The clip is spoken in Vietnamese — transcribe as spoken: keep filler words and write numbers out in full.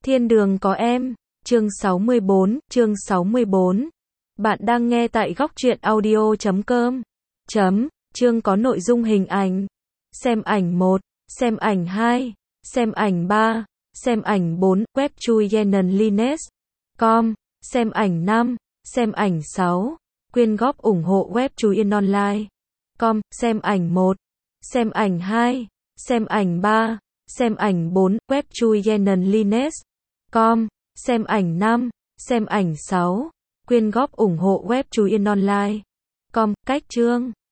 Thiên đường có em, chương sáu mươi bốn, chương sáu mươi bốn. Bạn đang nghe tại góc truyện audio chấm com. Chấm, chương có nội dung hình ảnh. Xem ảnh một, xem ảnh hai, xem ảnh ba, xem ảnh bốn, web chui Yenan Lines. Com, xem ảnh năm, xem ảnh sáu, quyên góp ủng hộ web chui Yên Online. Com, xem ảnh một, xem ảnh hai, xem ảnh ba, xem ảnh bốn, web chui Yenan Lines. Com, xem ảnh năm, xem ảnh sáu, quyên góp ủng hộ web chui Yên Online. Com, cách chương.